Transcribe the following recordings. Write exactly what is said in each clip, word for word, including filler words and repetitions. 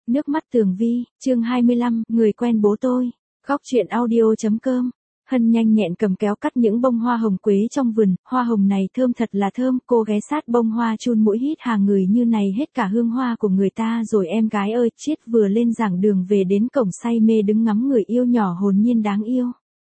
Nước mắt Tường Vi, chương hai mươi lăm, người quen bố tôi. Góc truyện audio.com. Hân nhanh nhẹn cầm kéo cắt những bông hoa hồng quế trong vườn, hoa hồng này thơm thật là thơm, cô ghé sát bông hoa chun mũi hít hà người như này hết cả hương hoa của người ta rồi em gái ơi, Chiết vừa lên giảng đường về đến cổng say mê đứng ngắm người yêu nhỏ hồn nhiên đáng yêu.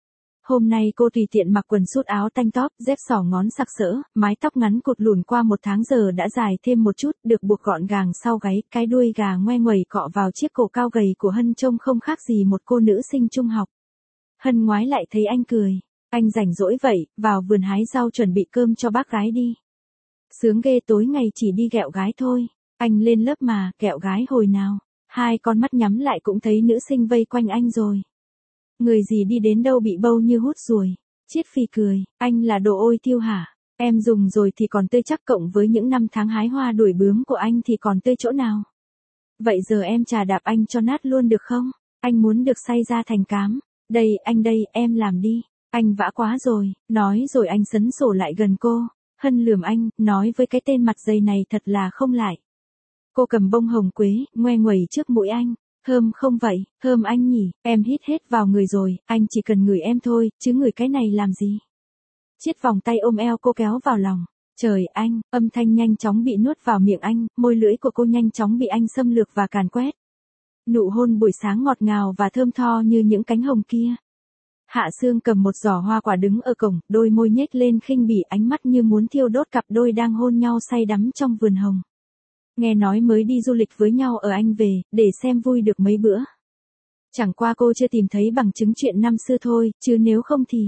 Hôm nay cô tùy tiện mặc quần sút áo tanh top, dép xỏ ngón sặc sỡ, mái tóc ngắn cụt lùn qua một tháng giờ đã dài thêm một chút, được buộc gọn gàng sau gáy, cái đuôi gà ngoe nguẩy cọ vào chiếc cổ cao gầy của Hân trông không khác gì một cô nữ sinh trung học. Hân ngoái lại thấy anh cười, anh rảnh rỗi vậy, vào vườn hái rau chuẩn bị cơm cho bác gái đi. Sướng ghê, tối ngày chỉ đi ghẹo gái thôi, anh lên lớp mà, ghẹo gái hồi nào, hai con mắt nhắm lại cũng thấy nữ sinh vây quanh anh rồi. Người gì đi đến đâu bị bâu như hút ruồi. Chiết phì cười, anh là đồ ôi tiêu hả? Em dùng rồi thì còn tươi chắc, cộng với những năm tháng hái hoa đuổi bướm của anh thì còn tươi chỗ nào. Vậy giờ em chà đạp anh cho nát luôn được không? Anh muốn được xay ra thành cám. Đây, anh đây, em làm đi. Anh vã quá rồi, nói rồi anh sấn sổ lại gần cô. Hân lườm anh, nói với cái tên mặt dày này thật là không lại. Cô cầm bông hồng quế, ngoe nguẩy trước mũi anh. Thơm không vậy, thơm anh nhỉ, em hít hết vào người rồi, anh chỉ cần ngửi em thôi, chứ ngửi cái này làm gì. Chiết vòng tay ôm eo cô kéo vào lòng. Trời anh, âm thanh nhanh chóng bị nuốt vào miệng anh, môi lưỡi của cô nhanh chóng bị anh xâm lược và càn quét. Nụ hôn buổi sáng ngọt ngào và thơm tho như những cánh hồng kia. Hạ Sương cầm một giỏ hoa quả đứng ở cổng, đôi môi nhếch lên khinh bỉ, ánh mắt như muốn thiêu đốt cặp đôi đang hôn nhau say đắm trong vườn hồng. Nghe nói mới đi du lịch với nhau ở Anh về, để xem vui được mấy bữa. Chẳng qua cô chưa tìm thấy bằng chứng chuyện năm xưa thôi, chứ nếu không thì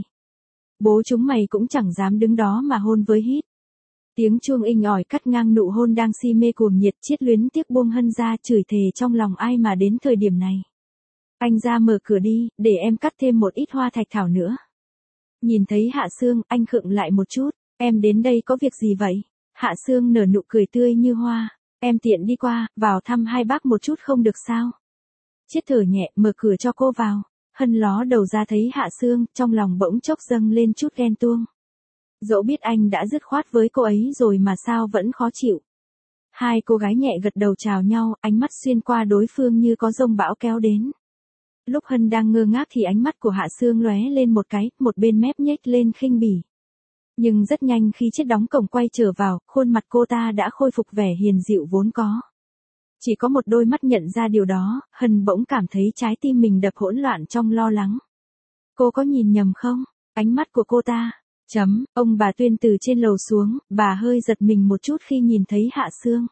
bố chúng mày cũng chẳng dám đứng đó mà hôn với Hít. Tiếng chuông inh ỏi cắt ngang nụ hôn đang si mê cuồng nhiệt. Chiết luyến tiếc buông Hân ra, chửi thề trong lòng ai mà đến thời điểm này. Anh ra mở cửa đi, để em cắt thêm một ít hoa thạch thảo nữa. Nhìn thấy Hạ Sương, anh khựng lại một chút, em đến đây có việc gì vậy? Hạ Sương nở nụ cười tươi như hoa. Em tiện đi qua, vào thăm hai bác một chút không được sao? Chiết thở nhẹ, mở cửa cho cô vào. Hân ló đầu ra thấy Hạ Sương, trong lòng bỗng chốc dâng lên chút ghen tuông. Dẫu biết anh đã dứt khoát với cô ấy rồi mà sao vẫn khó chịu. Hai cô gái nhẹ gật đầu chào nhau, ánh mắt xuyên qua đối phương như có dông bão kéo đến. Lúc Hân đang ngơ ngác thì ánh mắt của Hạ Sương lóe lên một cái, một bên mép nhếch lên khinh bỉ. Nhưng rất nhanh khi Chiết đóng cổng quay trở vào, khuôn mặt cô ta đã khôi phục vẻ hiền dịu vốn có. Chỉ có một đôi mắt nhận ra điều đó, Hân bỗng cảm thấy trái tim mình đập hỗn loạn trong lo lắng. Cô có nhìn nhầm không? Ánh mắt của cô ta. Chấm, ông bà Tuyên từ trên lầu xuống, bà hơi giật mình một chút khi nhìn thấy Hạ Sương.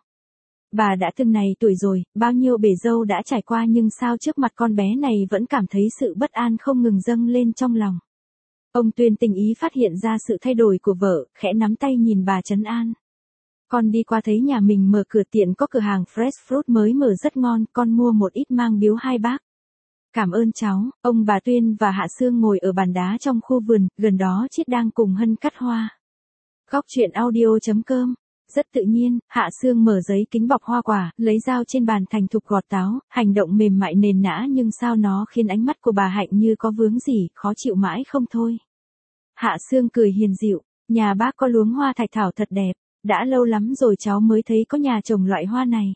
Bà đã từng này tuổi rồi, bao nhiêu bể dâu đã trải qua nhưng sao trước mặt con bé này vẫn cảm thấy sự bất an không ngừng dâng lên trong lòng. Ông Tuyên tình ý phát hiện ra sự thay đổi của vợ, khẽ nắm tay nhìn bà trấn an. Con đi qua thấy nhà mình mở cửa tiện có cửa hàng fresh fruit mới mở rất ngon, con mua một ít mang biếu hai bác. Cảm ơn cháu. Ông bà Tuyên và Hạ Sương ngồi ở bàn đá trong khu vườn, gần đó Chiết đang cùng Hân cắt hoa. Góc truyện audio.com. Rất tự nhiên, Hạ Sương mở giấy kính bọc hoa quả, lấy dao trên bàn thành thục gọt táo, hành động mềm mại nền nã nhưng sao nó khiến ánh mắt của bà Hạnh như có vướng gì, khó chịu mãi không thôi. Hạ Sương cười hiền dịu, nhà bác có luống hoa thạch thảo thật đẹp, đã lâu lắm rồi cháu mới thấy có nhà trồng loại hoa này.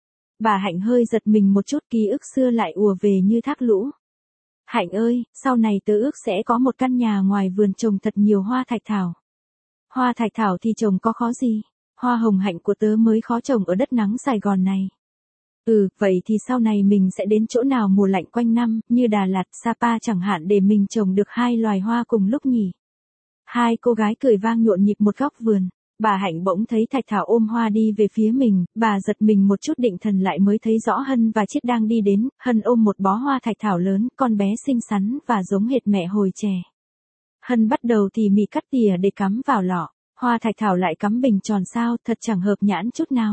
Bà Hạnh hơi giật mình một chút, ký ức xưa lại ùa về như thác lũ. Hạnh ơi, sau này tớ ước sẽ có một căn nhà ngoài vườn trồng thật nhiều hoa thạch thảo. Hoa thạch thảo thì trồng có khó gì, hoa hồng hạnh của tớ mới khó trồng ở đất nắng Sài Gòn này. Ừ, vậy thì sau này mình sẽ đến chỗ nào mùa lạnh quanh năm, như Đà Lạt, Sapa chẳng hạn để mình trồng được hai loài hoa cùng lúc nhỉ. Hai cô gái cười vang nhộn nhịp một góc vườn. Bà Hạnh bỗng thấy thạch thảo ôm hoa đi về phía mình, bà giật mình một chút định thần lại mới thấy rõ Hân và Chiết đang đi đến. Hân ôm một bó hoa thạch thảo lớn, con bé xinh xắn và giống hệt mẹ hồi trẻ. Hân bắt đầu tỉ mỉ cắt tỉa để cắm vào lọ, hoa thạch thảo lại cắm bình tròn sao, thật chẳng hợp nhãn chút nào.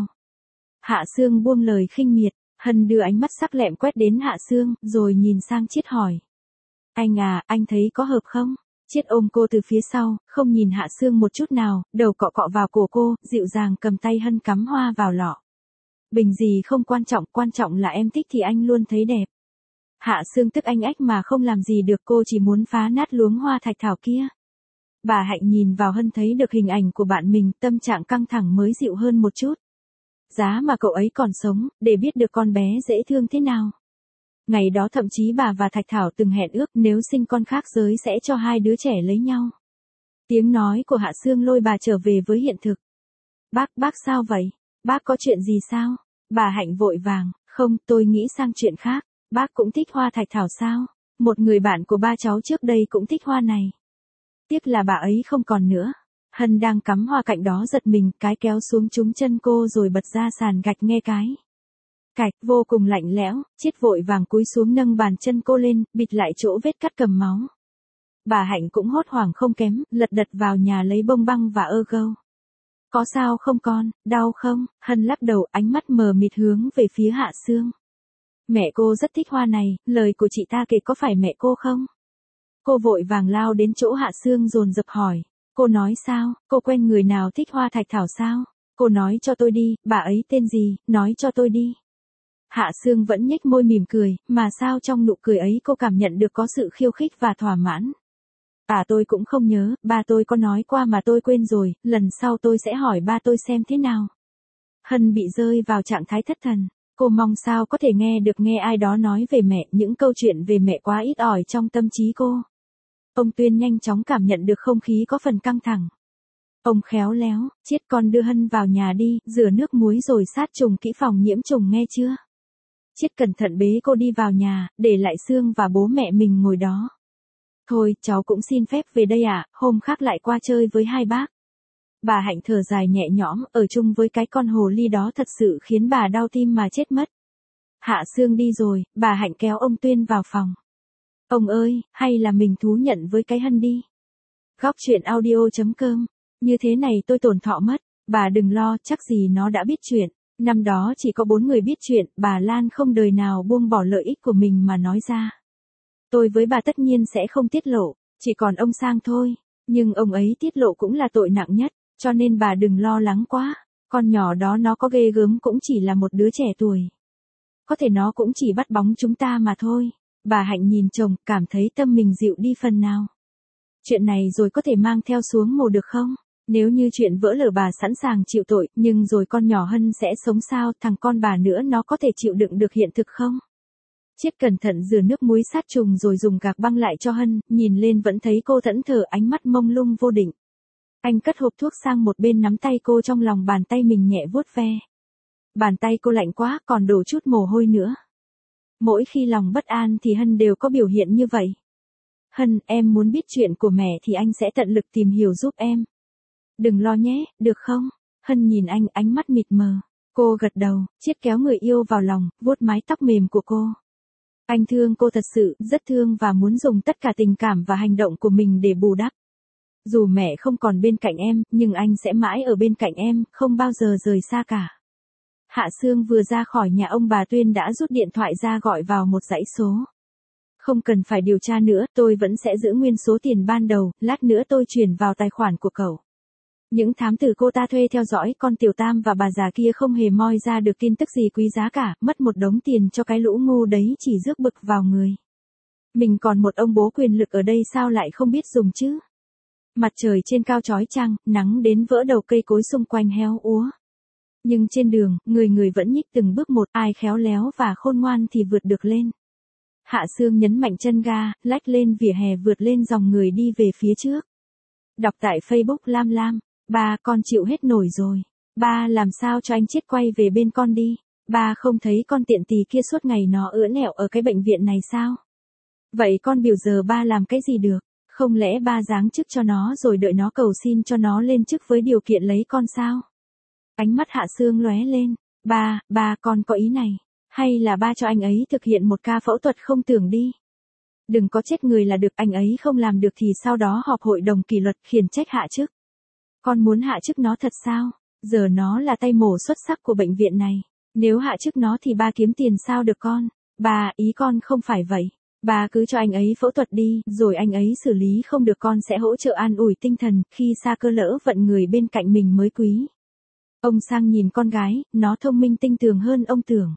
Hạ Sương buông lời khinh miệt, Hân đưa ánh mắt sắc lẹm quét đến Hạ Sương, rồi nhìn sang Chiết hỏi. Anh à, anh thấy có hợp không? Chiết ôm cô từ phía sau, không nhìn Hạ Sương một chút nào, đầu cọ cọ vào cổ cô, dịu dàng cầm tay Hân cắm hoa vào lọ. Bình gì không quan trọng, quan trọng là em thích thì anh luôn thấy đẹp. Hạ Sương tức anh ách mà không làm gì được, cô chỉ muốn phá nát luống hoa thạch thảo kia. Bà Hạnh nhìn vào Hân thấy được hình ảnh của bạn mình, tâm trạng căng thẳng mới dịu hơn một chút. Giá mà cậu ấy còn sống, để biết được con bé dễ thương thế nào. Ngày đó thậm chí bà và Thạch Thảo từng hẹn ước nếu sinh con khác giới sẽ cho hai đứa trẻ lấy nhau. Tiếng nói của Hạ Sương lôi bà trở về với hiện thực. Bác, bác sao vậy? Bác có chuyện gì sao? Bà Hạnh vội vàng, không, tôi nghĩ sang chuyện khác. Bác cũng thích hoa Thạch Thảo sao? Một người bạn của ba cháu trước đây cũng thích hoa này. Tiếc là bà ấy không còn nữa. Hân đang cắm hoa cạnh đó giật mình, cái kéo xuống trúng chân cô rồi bật ra sàn gạch nghe cái. Cạch, vô cùng lạnh lẽo, Chiết vội vàng cúi xuống nâng bàn chân cô lên, bịt lại chỗ vết cắt cầm máu. Bà Hạnh cũng hốt hoảng không kém, lật đật vào nhà lấy bông băng và ơ gâu. Có sao không con, đau không? Hân lắc đầu, ánh mắt mờ mịt hướng về phía Hạ Sương. Mẹ cô rất thích hoa này, lời của chị ta kể có phải mẹ cô không? Cô vội vàng lao đến chỗ Hạ Sương dồn dập hỏi. Cô nói sao, cô quen người nào thích hoa Thạch Thảo sao? Cô nói cho tôi đi, bà ấy tên gì, nói cho tôi đi. Hạ Sương vẫn nhếch môi mỉm cười, mà sao trong nụ cười ấy cô cảm nhận được có sự khiêu khích và thỏa mãn. À tôi cũng không nhớ, ba tôi có nói qua mà tôi quên rồi, lần sau tôi sẽ hỏi ba tôi xem thế nào. Hân bị rơi vào trạng thái thất thần, cô mong sao có thể nghe được nghe ai đó nói về mẹ, những câu chuyện về mẹ quá ít ỏi trong tâm trí cô. Ông Tuyên nhanh chóng cảm nhận được không khí có phần căng thẳng. Ông khéo léo, Chiết con đưa Hân vào nhà đi, rửa nước muối rồi sát trùng kỹ phòng nhiễm trùng nghe chưa? Chiết cẩn thận bế cô đi vào nhà, để lại Sương và bố mẹ mình ngồi đó. Thôi, cháu cũng xin phép về đây ạ, à, hôm khác lại qua chơi với hai bác. Bà Hạnh thở dài nhẹ nhõm, ở chung với cái con hồ ly đó thật sự khiến bà đau tim mà chết mất. Hạ Sương đi rồi, bà Hạnh kéo ông Tuyên vào phòng. Ông ơi, hay là mình thú nhận với cái Hân đi. Góc chuyện audio chấm com, như thế này tôi tổn thọ mất, bà đừng lo, chắc gì nó đã biết chuyện. Năm đó chỉ có bốn người biết chuyện, bà Lan không đời nào buông bỏ lợi ích của mình mà nói ra. Tôi với bà tất nhiên sẽ không tiết lộ, chỉ còn ông Sang thôi, nhưng ông ấy tiết lộ cũng là tội nặng nhất, cho nên bà đừng lo lắng quá, con nhỏ đó nó có ghê gớm cũng chỉ là một đứa trẻ tuổi. Có thể nó cũng chỉ bắt bóng chúng ta mà thôi. Bà Hạnh nhìn chồng, cảm thấy tâm mình dịu đi phần nào. Chuyện này rồi có thể mang theo xuống mồ được không? Nếu như chuyện vỡ lở bà sẵn sàng chịu tội, nhưng rồi con nhỏ Hân sẽ sống sao, thằng con bà nữa nó có thể chịu đựng được hiện thực không? Chiết cẩn thận rửa nước muối sát trùng rồi dùng gạc băng lại cho Hân, nhìn lên vẫn thấy cô thẫn thờ, ánh mắt mông lung vô định. Anh cất hộp thuốc sang một bên, nắm tay cô trong lòng bàn tay mình nhẹ vuốt ve. Bàn tay cô lạnh quá, còn đổ chút mồ hôi nữa. Mỗi khi lòng bất an thì Hân đều có biểu hiện như vậy. Hân, em muốn biết chuyện của mẹ thì anh sẽ tận lực tìm hiểu giúp em. Đừng lo nhé, được không? Hân nhìn anh, ánh mắt mịt mờ. Cô gật đầu, Chiết kéo người yêu vào lòng, vuốt mái tóc mềm của cô. Anh thương cô thật sự, rất thương và muốn dùng tất cả tình cảm và hành động của mình để bù đắp. Dù mẹ không còn bên cạnh em, nhưng anh sẽ mãi ở bên cạnh em, không bao giờ rời xa cả. Hạ Sương vừa ra khỏi nhà ông bà Tuyên đã rút điện thoại ra gọi vào một dãy số. Không cần phải điều tra nữa, tôi vẫn sẽ giữ nguyên số tiền ban đầu, lát nữa tôi chuyển vào tài khoản của cậu. Những thám tử cô ta thuê theo dõi con Tiểu Tam và bà già kia không hề moi ra được tin tức gì quý giá cả, mất một đống tiền cho cái lũ ngu đấy chỉ rước bực vào người. Mình còn một ông bố quyền lực ở đây sao lại không biết dùng chứ? Mặt trời trên cao chói chang, nắng đến vỡ đầu cây cối xung quanh héo úa. Nhưng trên đường, người người vẫn nhích từng bước một, ai khéo léo và khôn ngoan thì vượt được lên. Hạ Sương nhấn mạnh chân ga, lách lên vỉa hè vượt lên dòng người đi về phía trước. Đọc tại Facebook Lam Lam, ba con chịu hết nổi rồi. Ba làm sao cho anh Chiết quay về bên con đi. Ba không thấy con tiện tỳ kia suốt ngày nó ưỡn ẹo ở cái bệnh viện này sao? Vậy con biểu giờ ba làm cái gì được? Không lẽ ba giáng chức cho nó rồi đợi nó cầu xin cho nó lên chức với điều kiện lấy con sao? Ánh mắt Hạ Sương lóe lên. Ba, ba con có ý này. Hay là ba cho anh ấy thực hiện một ca phẫu thuật không tưởng đi. Đừng có chết người là được, anh ấy không làm được thì sau đó họp hội đồng kỷ luật khiển trách hạ chức. Con muốn hạ chức nó thật sao? Giờ nó là tay mổ xuất sắc của bệnh viện này. Nếu hạ chức nó thì ba kiếm tiền sao được con? Ba, ý con không phải vậy. Ba cứ cho anh ấy phẫu thuật đi, rồi anh ấy xử lý không được con sẽ hỗ trợ an ủi tinh thần, khi xa cơ lỡ vận người bên cạnh mình mới quý. Ông Sang nhìn con gái, nó thông minh tinh tường hơn ông tưởng.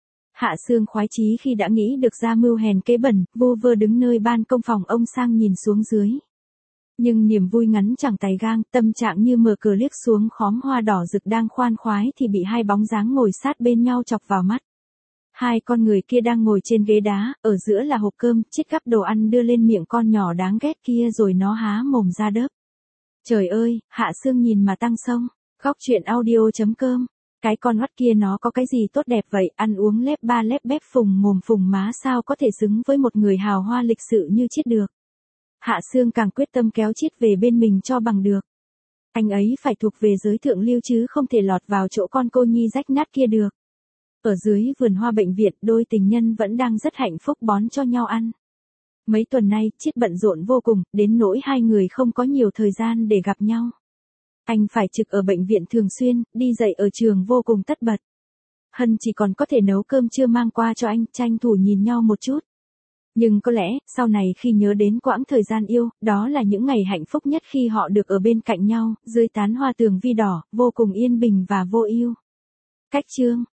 Hạ Sương khoái chí khi đã nghĩ được ra mưu hèn kế bẩn, vu vơ đứng nơi ban công phòng ông Sang nhìn xuống dưới. Nhưng niềm vui ngắn chẳng tày gang, tâm trạng như mờ cờ liếc xuống khóm hoa đỏ rực đang khoan khoái thì bị hai bóng dáng ngồi sát bên nhau chọc vào mắt. Hai con người kia đang ngồi trên ghế đá, ở giữa là hộp cơm, chiếc gắp đồ ăn đưa lên miệng con nhỏ đáng ghét kia rồi nó há mồm ra đớp. Trời ơi, Hạ Sương nhìn mà tăng sông. Góc truyện audio chấm com. Cái con hoắt kia nó có cái gì tốt đẹp vậy, ăn uống lép ba lép bép phùng mồm phùng má sao có thể xứng với một người hào hoa lịch sự như Chiết được. Hạ Sương càng quyết tâm kéo Chiết về bên mình cho bằng được. Anh ấy phải thuộc về giới thượng lưu chứ không thể lọt vào chỗ con cô nhi rách nát kia được. Ở dưới vườn hoa bệnh viện, đôi tình nhân vẫn đang rất hạnh phúc bón cho nhau ăn. Mấy tuần nay, Chiết bận rộn vô cùng, đến nỗi hai người không có nhiều thời gian để gặp nhau. Anh phải trực ở bệnh viện thường xuyên, đi dạy ở trường vô cùng tất bật. Hân chỉ còn có thể nấu cơm trưa mang qua cho anh, tranh thủ nhìn nhau một chút. Nhưng có lẽ, sau này khi nhớ đến quãng thời gian yêu, đó là những ngày hạnh phúc nhất khi họ được ở bên cạnh nhau, dưới tán hoa tường vi đỏ, vô cùng yên bình và vô ưu. Cách chương